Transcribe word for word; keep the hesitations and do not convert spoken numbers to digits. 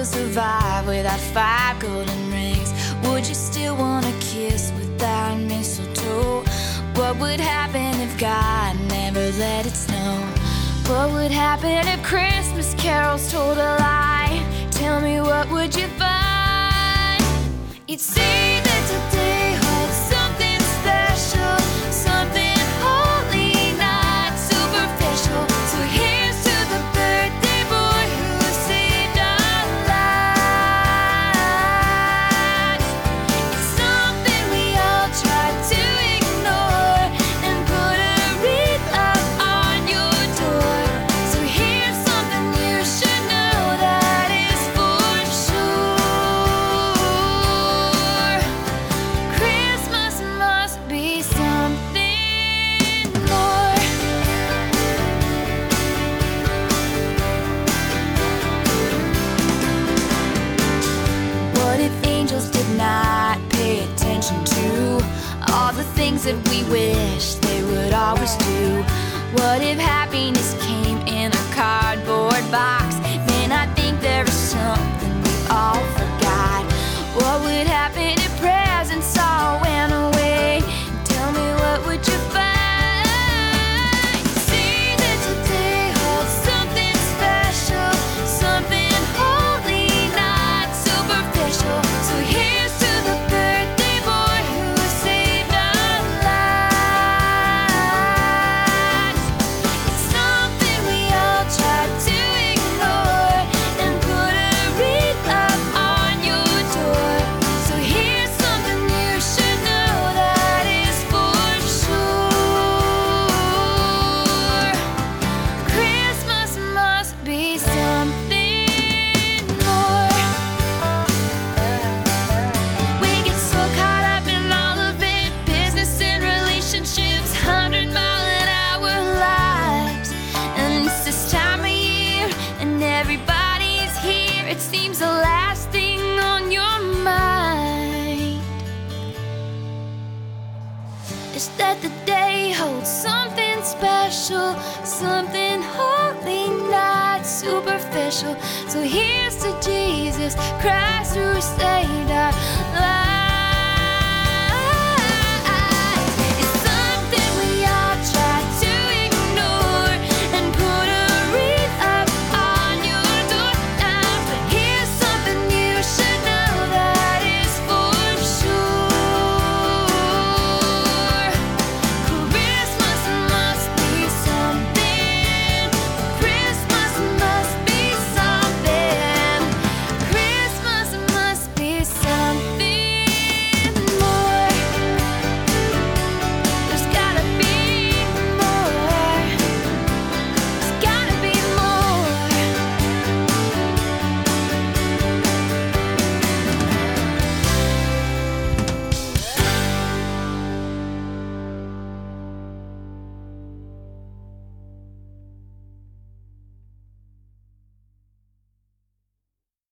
survive without five golden rings? Would you still want a kiss without mistletoe? What would happen if God never let it snow? What would happen if Christmas carols told a lie? Tell me, what would you find? You'd see that today holds something special, something holy, not superficial. So here's to the birthday boy who saved our lives. It's something we all try to ignore and put a wreath up on your door. So here's something you should know that is for sure. Christmas must be something more. What if angels did not pay attention to all the things that we wish they would always do? What if happiness came in a cardboard box? Man, I think there is something we all forgot. What would happen if presents all went away? Tell me, what would you find? See that today holds something special, something holy, not superficial. So here's to the birthday boy who saved our lives. It's something we all try to ignore and put a wreath up on your door. So here's something you should know that is for sure. Christmas must be something more. We get so caught up in all of it, business and relationships, hundred mile an hour lives. And it's this time of year, and everybody's here. It seems the last thing on your mind is that the day holds something special, something holy, not superficial. So here's to Jesus Christ who saved